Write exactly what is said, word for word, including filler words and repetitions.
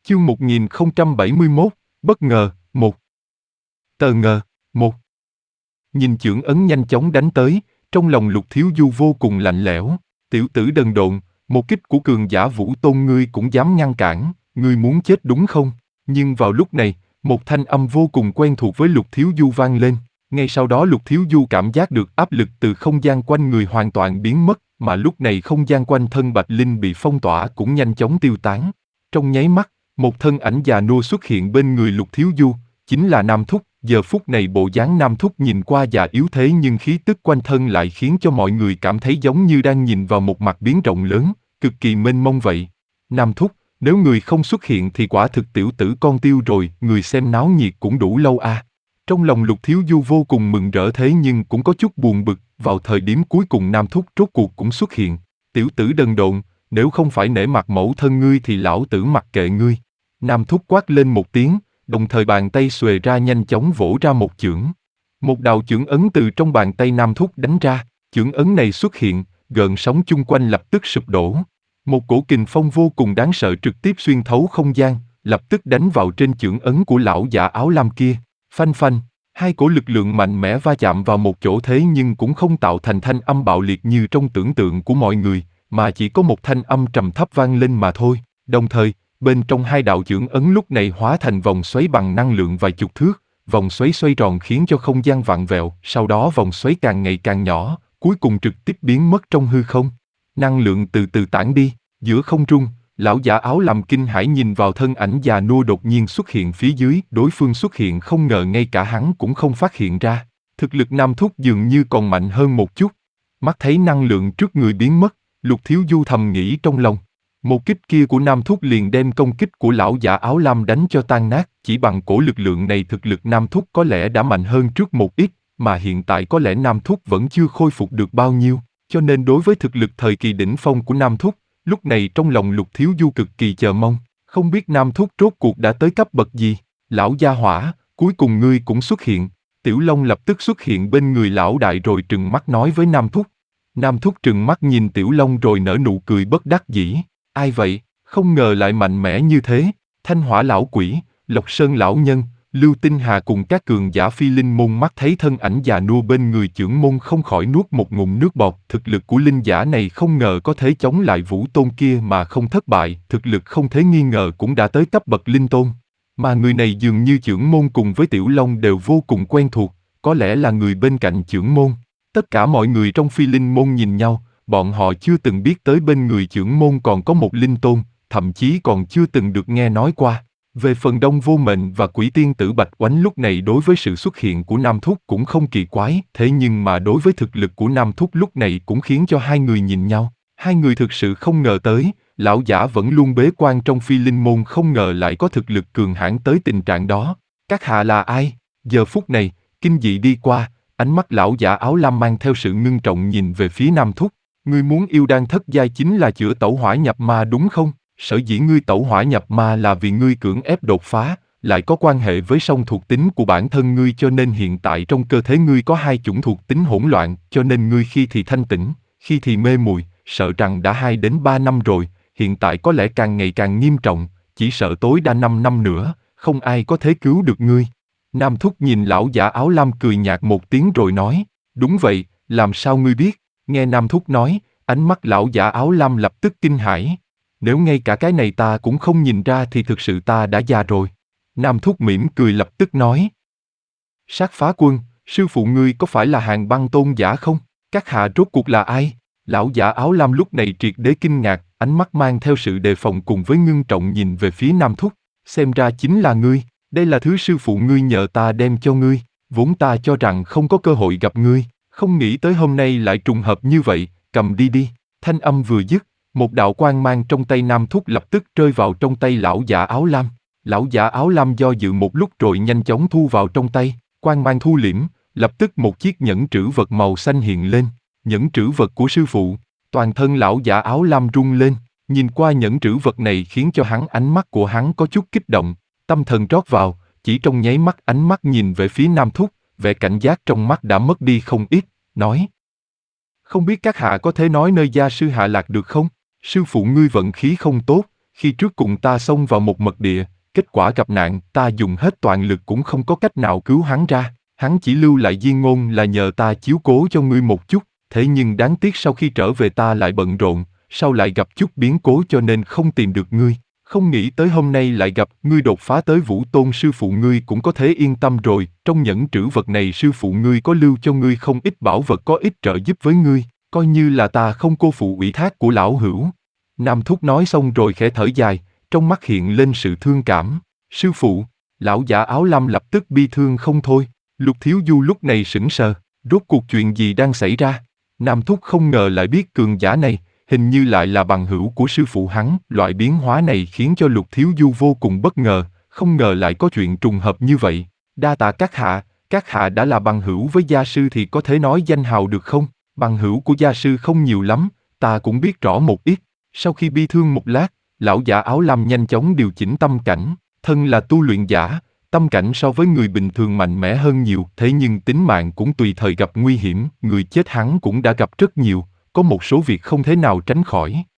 Chương một nghìn không trăm bảy mươi mốt, bất ngờ, một. Tờ ngờ, một. Nhìn chưởng ấn nhanh chóng đánh tới, trong lòng Lục Thiếu Du vô cùng lạnh lẽo. Tiểu tử đần độn, một kích của cường giả Vũ Tôn ngươi cũng dám ngăn cản, ngươi muốn chết đúng không? Nhưng vào lúc này, một thanh âm vô cùng quen thuộc với Lục Thiếu Du vang lên. Ngay sau đó Lục Thiếu Du cảm giác được áp lực từ không gian quanh người hoàn toàn biến mất, mà lúc này không gian quanh thân Bạch Linh bị phong tỏa cũng nhanh chóng tiêu tán. Trong nháy mắt, một thân ảnh già nua xuất hiện bên người Lục Thiếu Du, chính là Nam Thúc. Giờ phút này bộ dáng Nam Thúc nhìn qua già yếu thế nhưng khí tức quanh thân lại khiến cho mọi người cảm thấy giống như đang nhìn vào một mặt biển rộng lớn, cực kỳ mênh mông vậy. Nam Thúc, nếu người không xuất hiện thì quả thực tiểu tử con tiêu rồi, người xem náo nhiệt cũng đủ lâu à. Trong lòng Lục Thiếu Du vô cùng mừng rỡ thế nhưng cũng có chút buồn bực, vào thời điểm cuối cùng Nam Thúc rốt cuộc cũng xuất hiện. Tiểu tử đần độn, nếu không phải nể mặt mẫu thân ngươi thì lão tử mặc kệ ngươi. Nam Thúc quát lên một tiếng, đồng thời bàn tay xuề ra nhanh chóng vỗ ra một chưởng. Một đạo chưởng ấn từ trong bàn tay Nam Thúc đánh ra, chưởng ấn này xuất hiện, gợn sóng chung quanh lập tức sụp đổ. Một cổ kình phong vô cùng đáng sợ trực tiếp xuyên thấu không gian, lập tức đánh vào trên chưởng ấn của lão giả áo lam kia. Phanh phanh, hai cổ lực lượng mạnh mẽ va chạm vào một chỗ thế nhưng cũng không tạo thành thanh âm bạo liệt như trong tưởng tượng của mọi người, mà chỉ có một thanh âm trầm thấp vang lên mà thôi. Đồng thời, bên trong hai đạo chưởng ấn lúc này hóa thành vòng xoáy bằng năng lượng vài chục thước, vòng xoáy xoay tròn khiến cho không gian vặn vẹo, sau đó vòng xoáy càng ngày càng nhỏ, cuối cùng trực tiếp biến mất trong hư không. Năng lượng từ từ tản đi, giữa không trung, lão giả áo lam kinh hãi nhìn vào thân ảnh già nua đột nhiên xuất hiện phía dưới, đối phương xuất hiện không ngờ ngay cả hắn cũng không phát hiện ra. Thực lực Nam Thúc dường như còn mạnh hơn một chút. Mắt thấy năng lượng trước người biến mất, Lục Thiếu Du thầm nghĩ trong lòng. Một kích kia của Nam Thúc liền đem công kích của lão giả áo lam đánh cho tan nát, chỉ bằng cổ lực lượng này thực lực Nam Thúc có lẽ đã mạnh hơn trước một ít, mà hiện tại có lẽ Nam Thúc vẫn chưa khôi phục được bao nhiêu, cho nên đối với thực lực thời kỳ đỉnh phong của Nam Thúc, lúc này trong lòng Lục Thiếu Du cực kỳ chờ mong, không biết Nam Thúc rốt cuộc đã tới cấp bậc gì. Lão gia hỏa, cuối cùng ngươi cũng xuất hiện. Tiểu Long lập tức xuất hiện bên người lão đại rồi trừng mắt nói với Nam Thúc. Nam Thúc trừng mắt nhìn Tiểu Long rồi nở nụ cười bất đắc dĩ. Ai vậy, không ngờ lại mạnh mẽ như thế. Thanh Hỏa lão quỷ, Lộc Sơn lão nhân, Lưu Tinh Hà cùng các cường giả phi linh môn mắt thấy thân ảnh già nua bên người chưởng môn không khỏi nuốt một ngụm nước bọt. Thực lực của linh giả này không ngờ có thể chống lại Vũ Tôn kia mà không thất bại, thực lực không thể nghi ngờ cũng đã tới cấp bậc linh tôn. Mà người này dường như chưởng môn cùng với Tiểu Long đều vô cùng quen thuộc, có lẽ là người bên cạnh chưởng môn. Tất cả mọi người trong phi linh môn nhìn nhau, bọn họ chưa từng biết tới bên người chưởng môn còn có một linh tôn, thậm chí còn chưa từng được nghe nói qua. Về phần Đông Vô Mệnh và Quỷ Tiên Tử Bạch Oánh lúc này đối với sự xuất hiện của Nam Thúc cũng không kỳ quái, thế nhưng mà đối với thực lực của Nam Thúc lúc này cũng khiến cho hai người nhìn nhau. Hai người thực sự không ngờ tới, lão giả vẫn luôn bế quan trong phi linh môn không ngờ lại có thực lực cường hãn tới tình trạng đó. Các hạ là ai? Giờ phút này, kinh dị đi qua, ánh mắt lão giả áo lam mang theo sự ngưng trọng nhìn về phía Nam Thúc. Ngươi muốn yêu đan thất giai chính là chữa tẩu hỏa nhập ma đúng không? Sở dĩ ngươi tẩu hỏa nhập ma là vì ngươi cưỡng ép đột phá, lại có quan hệ với song thuộc tính của bản thân ngươi cho nên hiện tại trong cơ thể ngươi có hai chủng thuộc tính hỗn loạn, cho nên ngươi khi thì thanh tĩnh, khi thì mê muội, sợ rằng đã hai đến ba năm rồi, hiện tại có lẽ càng ngày càng nghiêm trọng, chỉ sợ tối đa năm năm nữa, không ai có thể cứu được ngươi. Nam Thúc nhìn lão giả áo lam cười nhạt một tiếng rồi nói, đúng vậy, làm sao ngươi biết? Nghe Nam Thúc nói, ánh mắt lão giả áo lam lập tức kinh hãi. Nếu ngay cả cái này ta cũng không nhìn ra thì thực sự ta đã già rồi. Nam Thúc mỉm cười lập tức nói. Sát Phá Quân, sư phụ ngươi có phải là Hàn Băng tôn giả không? Các hạ rốt cuộc là ai? Lão giả áo lam lúc này triệt để kinh ngạc, ánh mắt mang theo sự đề phòng cùng với ngưng trọng nhìn về phía Nam Thúc. Xem ra chính là ngươi, đây là thứ sư phụ ngươi nhờ ta đem cho ngươi, vốn ta cho rằng không có cơ hội gặp ngươi, không nghĩ tới hôm nay lại trùng hợp như vậy, cầm đi đi. Thanh âm vừa dứt, một đạo quang mang trong tay Nam Thúc lập tức rơi vào trong tay lão giả áo lam. Lão giả áo lam do dự một lúc rồi nhanh chóng thu vào trong tay, quang mang thu liễm, lập tức một chiếc nhẫn trữ vật màu xanh hiện lên. Nhẫn trữ vật của sư phụ. Toàn thân lão giả áo lam rung lên, nhìn qua nhẫn trữ vật này khiến cho hắn ánh mắt của hắn có chút kích động, tâm thần trót vào, chỉ trong nháy mắt ánh mắt nhìn về phía Nam Thúc, vẻ cảnh giác trong mắt đã mất đi không ít, nói. Không biết các hạ có thể nói nơi gia sư hạ lạc được không? Sư phụ ngươi vận khí không tốt, Khi trước cùng ta xông vào một mật địa, kết quả gặp nạn, ta dùng hết toàn lực cũng không có cách nào cứu hắn ra. Hắn chỉ lưu lại di ngôn là nhờ ta chiếu cố cho ngươi một chút, thế nhưng đáng tiếc sau khi trở về ta lại bận rộn, sau lại gặp chút biến cố cho nên không tìm được ngươi. Không nghĩ tới hôm nay lại gặp ngươi đột phá tới Vũ Tôn, sư phụ ngươi cũng có thể yên tâm rồi. Trong nhẫn trữ vật này sư phụ ngươi có lưu cho ngươi không ít bảo vật có ích trợ giúp với ngươi, coi như là ta không cô phụ ủy thác của lão hữu. Nam Thúc nói xong rồi khẽ thở dài, trong mắt hiện lên sự thương cảm. Sư phụ, lão giả áo lam lập tức bi thương không thôi. Lục Thiếu Du lúc này sững sờ, rốt cuộc chuyện gì đang xảy ra? Nam Thúc không ngờ lại biết cường giả này, hình như lại là bằng hữu của sư phụ hắn. Loại biến hóa này khiến cho Lục Thiếu Du vô cùng bất ngờ, không ngờ lại có chuyện trùng hợp như vậy. Đa tạ các hạ, các hạ đã là bằng hữu với gia sư thì có thể nói danh hào được không? Bằng hữu của gia sư không nhiều lắm, ta cũng biết rõ một ít. Sau khi bi thương một lát, lão giả áo lam nhanh chóng điều chỉnh tâm cảnh. Thân là tu luyện giả, tâm cảnh so với người bình thường mạnh mẽ hơn nhiều, thế nhưng tính mạng cũng tùy thời gặp nguy hiểm, người chết hắn cũng đã gặp rất nhiều, có một số việc không thể nào tránh khỏi.